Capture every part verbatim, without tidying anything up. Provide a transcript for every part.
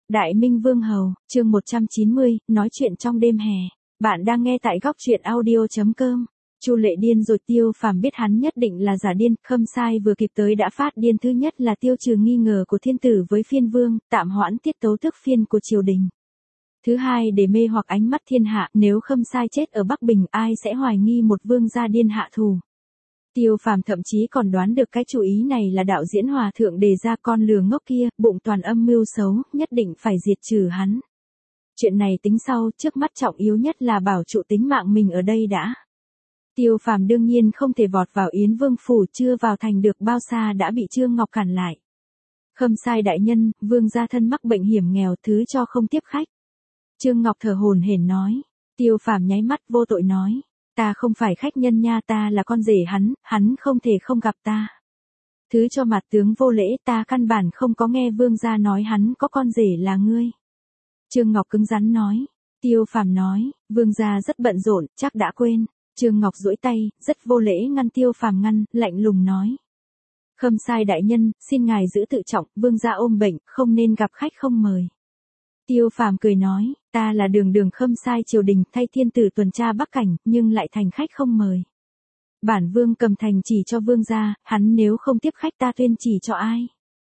Đại Minh Vương Hầu, chương một trăm chín mươi, nói chuyện trong đêm hè. Bạn đang nghe tại góc truyện audio chấm com. Chu Lệ điên rồi, Tiêu Phàm biết hắn nhất định là giả điên, Khâm Sai vừa kịp tới đã phát điên. Thứ nhất là tiêu trừ nghi ngờ của thiên tử với phiên vương, tạm hoãn tiết tấu thức phiên của triều đình. Thứ hai để mê hoặc ánh mắt thiên hạ, nếu Khâm Sai chết ở Bắc Bình ai sẽ hoài nghi một vương gia điên hạ thù. Tiêu Phàm thậm chí còn đoán được cái chủ ý này là đạo diễn hòa thượng đề ra, con lừa ngốc kia, bụng toàn âm mưu xấu, nhất định phải diệt trừ hắn. Chuyện này tính sau, trước mắt trọng yếu nhất là bảo trụ tính mạng mình ở đây đã. Tiêu Phàm đương nhiên không thể vọt vào Yến Vương phủ, chưa vào thành được bao xa đã bị Trương Ngọc cản lại. Khâm Sai đại nhân, vương gia thân mắc bệnh hiểm nghèo, thứ cho không tiếp khách. Trương Ngọc thở hổn hển nói. Tiêu Phàm nháy mắt vô tội nói. Ta không phải khách nhân nha, ta là con rể hắn, hắn không thể không gặp ta. Thứ cho mặt tướng vô lễ, ta căn bản không có nghe vương gia nói hắn có con rể là ngươi. Trương Ngọc cứng rắn nói. Tiêu Phàm nói, vương gia rất bận rộn, chắc đã quên. Trương Ngọc duỗi tay, rất vô lễ ngăn Tiêu Phàm ngăn, lạnh lùng nói. Khâm Sai đại nhân, xin ngài giữ tự trọng, vương gia ôm bệnh, không nên gặp khách không mời. Tiêu Phàm cười nói, ta là đường đường Khâm Sai triều đình, thay thiên tử tuần tra Bắc cảnh, nhưng lại thành khách không mời. Bản vương cầm thành chỉ cho vương gia, hắn nếu không tiếp khách ta tuyên chỉ cho ai?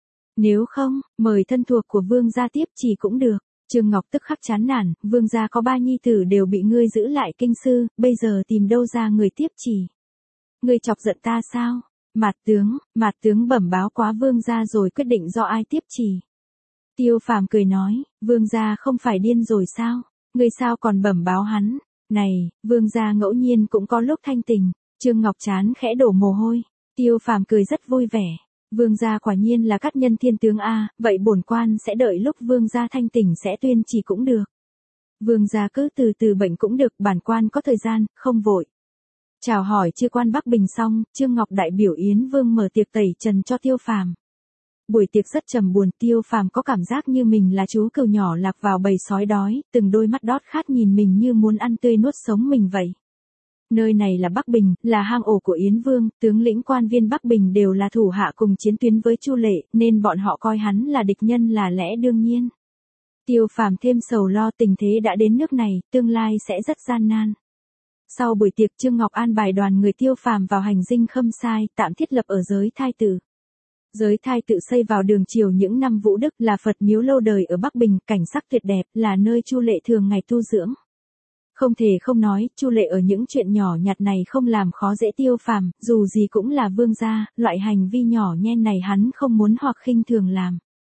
Nếu không, mời thân thuộc của vương gia tiếp chỉ cũng được. Trương Ngọc tức khắc chán nản, vương gia có ba nhi tử đều bị ngươi giữ lại kinh sư, bây giờ tìm đâu ra người tiếp chỉ? Ngươi chọc giận ta sao? Mạt tướng, Mạt tướng bẩm báo quá vương gia rồi, quyết định do ai tiếp chỉ. Tiêu Phàm cười nói, vương gia không phải điên rồi sao? Ngươi sao còn bẩm báo hắn? Này, vương gia ngẫu nhiên cũng có lúc thanh tình. Trương Ngọc chán khẽ đổ mồ hôi. Tiêu Phàm cười rất vui vẻ. Vương gia quả nhiên là cát nhân thiên tướng a, vậy bổn quan sẽ đợi lúc vương gia thanh tỉnh sẽ tuyên chỉ cũng được. Vương gia cứ từ từ bệnh cũng được, bản quan có thời gian, không vội. Chào hỏi chư quan Bắc Bình xong, Trương Ngọc đại biểu Yến Vương mở tiệc tẩy trần cho Tiêu Phàm. Buổi tiệc rất trầm buồn, Tiêu Phàm có cảm giác như mình là chú cừu nhỏ lạc vào bầy sói đói, từng đôi mắt đót khát nhìn mình như muốn ăn tươi nuốt sống mình vậy. Nơi này là Bắc Bình, là hang ổ của Yến Vương, tướng lĩnh quan viên Bắc Bình đều là thủ hạ cùng chiến tuyến với Chu Lệ, nên bọn họ coi hắn là địch nhân là lẽ đương nhiên. Tiêu Phàm thêm sầu lo, tình thế đã đến nước này, tương lai sẽ rất gian nan. Sau buổi tiệc, Trương Ngọc an bài đoàn người Tiêu Phàm vào hành dinh Khâm Sai, tạm thiết lập ở giới Thai Tự. Giới Thai Tự xây vào đường triều những năm Vũ Đức, là Phật miếu lâu đời ở Bắc Bình, cảnh sắc tuyệt đẹp, là nơi Chu Lệ thường ngày tu dưỡng. Không thể không nói, Chu Lệ ở những chuyện nhỏ nhặt này không làm khó dễ Tiêu Phàm, dù gì cũng là vương gia, loại hành vi nhỏ nhen này hắn không muốn hoặc khinh thường làm.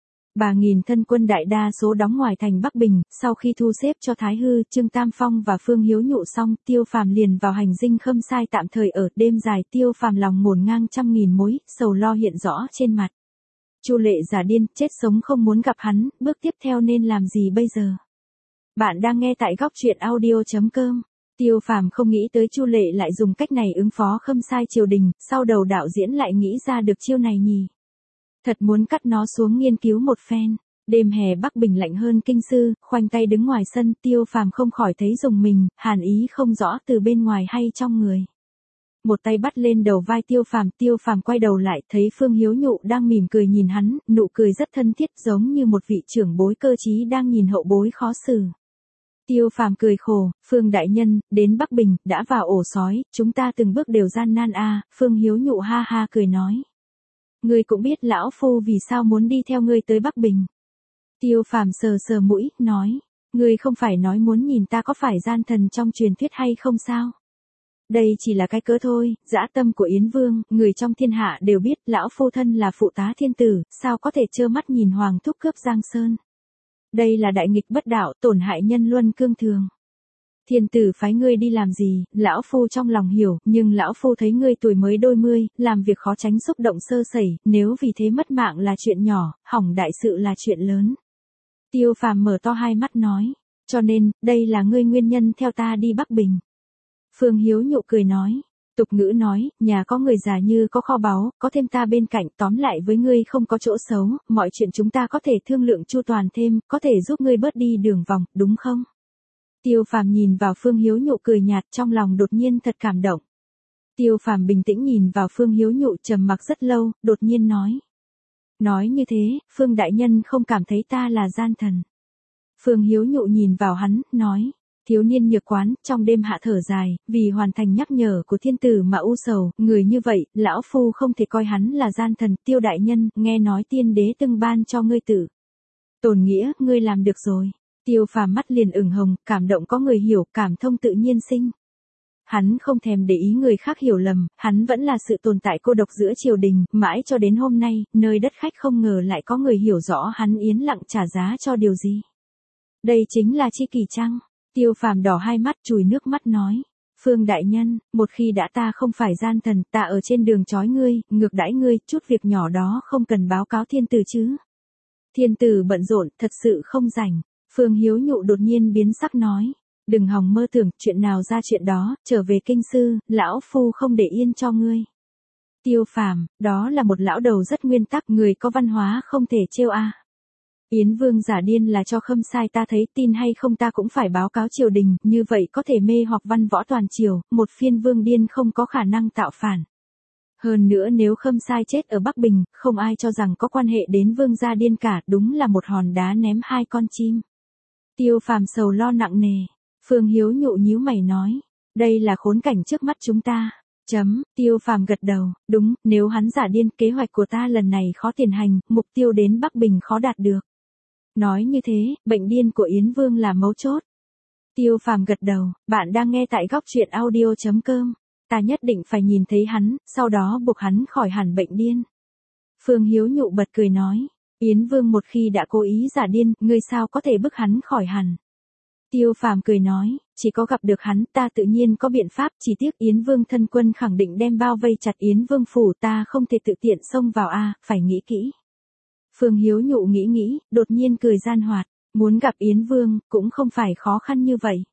Bà nghìn thân quân đại đa số đóng ngoài thành Bắc Bình, sau khi thu xếp cho Thái Hư, Trương Tam Phong và Phương Hiếu Nhụ xong, Tiêu Phàm liền vào hành dinh Khâm Sai tạm thời ở. Đêm dài, Tiêu Phàm lòng ngổn ngang trăm nghìn mối, sầu lo hiện rõ trên mặt. Chu Lệ giả điên, chết sống không muốn gặp hắn, bước tiếp theo nên làm gì bây giờ? Bạn đang nghe tại góc truyện audio chấm com. Tiêu Phàm không nghĩ tới Chu Lệ lại dùng cách này ứng phó Khâm Sai triều đình, sau đầu đạo diễn lại nghĩ ra được chiêu này nhỉ. Thật muốn cắt nó xuống nghiên cứu một phen. Đêm hè Bắc Bình lạnh hơn kinh sư, khoanh tay đứng ngoài sân, Tiêu Phàm không khỏi thấy rùng mình, hàn ý không rõ từ bên ngoài hay trong người. Một tay bắt lên đầu vai Tiêu Phàm, Tiêu Phàm quay đầu lại, thấy Phương Hiếu Nhụ đang mỉm cười nhìn hắn, nụ cười rất thân thiết, giống như một vị trưởng bối cơ trí đang nhìn hậu bối khó xử. Tiêu Phàm cười khổ, Phương đại nhân, đến Bắc Bình, đã vào ổ sói, chúng ta từng bước đều gian nan a. Phương Hiếu Nhụ ha ha cười nói. Ngươi cũng biết lão phu vì sao muốn đi theo ngươi tới Bắc Bình. Tiêu Phàm sờ sờ mũi, nói, ngươi không phải nói muốn nhìn ta có phải gian thần trong truyền thuyết hay không sao? Đây chỉ là cái cớ thôi, dã tâm của Yến Vương, người trong thiên hạ đều biết, lão phu thân là phụ tá thiên tử, sao có thể trơ mắt nhìn hoàng thúc cướp Giang Sơn. Đây là đại nghịch bất đạo, tổn hại nhân luân cương thường. Thiên tử phái ngươi đi làm gì, lão phu trong lòng hiểu, nhưng lão phu thấy ngươi tuổi mới đôi mươi, làm việc khó tránh xúc động sơ sẩy, nếu vì thế mất mạng là chuyện nhỏ, hỏng đại sự là chuyện lớn. Tiêu Phàm mở to hai mắt nói, cho nên, đây là ngươi nguyên nhân theo ta đi Bắc Bình. Phương Hiếu Nhụ cười nói, tục ngữ nói, nhà có người già như có kho báu, có thêm ta bên cạnh, tóm lại với ngươi không có chỗ xấu, mọi chuyện chúng ta có thể thương lượng chu toàn thêm, có thể giúp ngươi bớt đi đường vòng, đúng không? Tiêu Phàm nhìn vào Phương Hiếu Nhụ cười nhạt, trong lòng đột nhiên thật cảm động. Tiêu Phàm bình tĩnh nhìn vào Phương Hiếu Nhụ trầm mặc rất lâu, đột nhiên nói. Nói như thế, Phương đại nhân không cảm thấy ta là gian thần. Phương Hiếu Nhụ nhìn vào hắn, nói. Thiếu niên nhược quán, trong đêm hạ thở dài, vì hoàn thành nhắc nhở của thiên tử mà u sầu, người như vậy, lão phu không thể coi hắn là gian thần. Tiêu đại nhân, nghe nói tiên đế từng ban cho ngươi tử tổn nghĩa, ngươi làm được rồi. Tiêu Phàm mắt liền ửng hồng, cảm động có người hiểu, cảm thông tự nhiên sinh. Hắn không thèm để ý người khác hiểu lầm, hắn vẫn là sự tồn tại cô độc giữa triều đình, mãi cho đến hôm nay, nơi đất khách không ngờ lại có người hiểu rõ hắn yên lặng trả giá cho điều gì. Đây chính là chi kỷ chăng? Tiêu Phàm đỏ hai mắt chùi nước mắt nói. Phương đại nhân, một khi đã ta không phải gian thần, ta ở trên đường chói ngươi, ngược đãi ngươi, chút việc nhỏ đó không cần báo cáo thiên tử chứ. Thiên tử bận rộn, thật sự không rảnh. Phương Hiếu Nhụ đột nhiên biến sắc nói. Đừng hòng mơ tưởng, chuyện nào ra chuyện đó, trở về kinh sư, lão phu không để yên cho ngươi. Tiêu Phàm, đó là một lão đầu rất nguyên tắc, người có văn hóa không thể trêu a. À. Yến Vương giả điên là cho Khâm Sai, ta thấy tin hay không ta cũng phải báo cáo triều đình, như vậy có thể mê hoặc văn võ toàn triều, một phiên vương điên không có khả năng tạo phản. Hơn nữa nếu Khâm Sai chết ở Bắc Bình, không ai cho rằng có quan hệ đến vương gia điên cả, đúng là một hòn đá ném hai con chim. Tiêu Phàm sầu lo nặng nề. Phương Hiếu Nhụ nhíu mày nói, đây là khốn cảnh trước mắt chúng ta. Chấm, Tiêu Phàm gật đầu, đúng, nếu hắn giả điên, kế hoạch của ta lần này khó tiền hành, mục tiêu đến Bắc Bình khó đạt được. Nói như thế, bệnh điên của Yến Vương là mấu chốt. Tiêu Phàm gật đầu, bạn đang nghe tại góc truyện audio chấm com. Ta nhất định phải nhìn thấy hắn, sau đó buộc hắn khỏi hẳn bệnh điên. Phương Hiếu Nhụ bật cười nói, Yến Vương một khi đã cố ý giả điên, ngươi sao có thể bức hắn khỏi hẳn. Tiêu Phàm cười nói, chỉ có gặp được hắn, ta tự nhiên có biện pháp, chỉ tiếc Yến Vương thân quân khẳng định đem bao vây chặt Yến Vương phủ, ta không thể tự tiện xông vào a, à, phải nghĩ kỹ. Phương Hiếu Nhụ nghĩ nghĩ, đột nhiên cười gian hoạt, muốn gặp Yến Vương, cũng không phải khó khăn như vậy.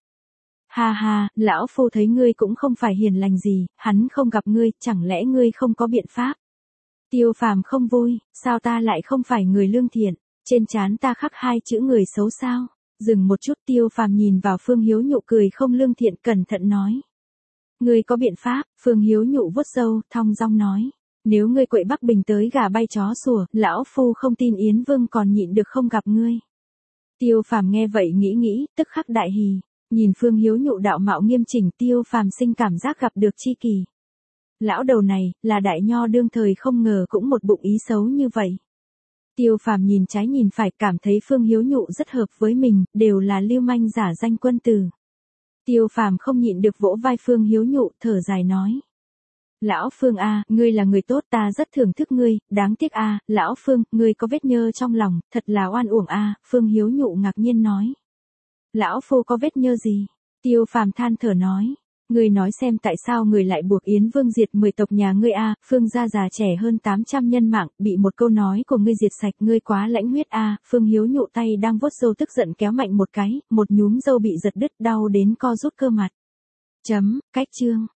Ha ha, lão phu thấy ngươi cũng không phải hiền lành gì, hắn không gặp ngươi, chẳng lẽ ngươi không có biện pháp? Tiêu Phàm không vui, sao ta lại không phải người lương thiện, trên trán ta khắc hai chữ người xấu sao? Dừng một chút, Tiêu Phàm nhìn vào Phương Hiếu Nhụ cười không lương thiện, cẩn thận nói. Ngươi có biện pháp? Phương Hiếu Nhụ vuốt râu, thong dong nói. Nếu ngươi quậy Bắc Bình tới gà bay chó sủa, lão phu không tin Yến Vương còn nhịn được không gặp ngươi. Tiêu Phàm nghe vậy nghĩ nghĩ, tức khắc đại hỉ. Nhìn Phương Hiếu Nhụ đạo mạo nghiêm chỉnh, Tiêu Phàm sinh cảm giác gặp được tri kỷ. Lão đầu này, là đại nho đương thời không ngờ cũng một bụng ý xấu như vậy. Tiêu Phàm nhìn trái nhìn phải, cảm thấy Phương Hiếu Nhụ rất hợp với mình, đều là lưu manh giả danh quân tử. Tiêu Phàm không nhịn được vỗ vai Phương Hiếu Nhụ, thở dài nói. Lão Phương a, ngươi là người tốt, ta rất thưởng thức ngươi, đáng tiếc a, lão Phương, ngươi có vết nhơ trong lòng, thật là oan uổng a, Phương Hiếu Nhụ ngạc nhiên nói. Lão phu có vết nhơ gì? Tiêu Phàm than thở nói. Ngươi nói xem tại sao người lại buộc Yến Vương diệt mười tộc nhà ngươi a, Phương gia già trẻ hơn tám trăm nhân mạng, bị một câu nói của ngươi diệt sạch, ngươi quá lãnh huyết a, Phương Hiếu Nhụ tay đang vuốt râu tức giận kéo mạnh một cái, một nhúm râu bị giật đứt, đau đến co rút cơ mặt. Chấm, cách chương.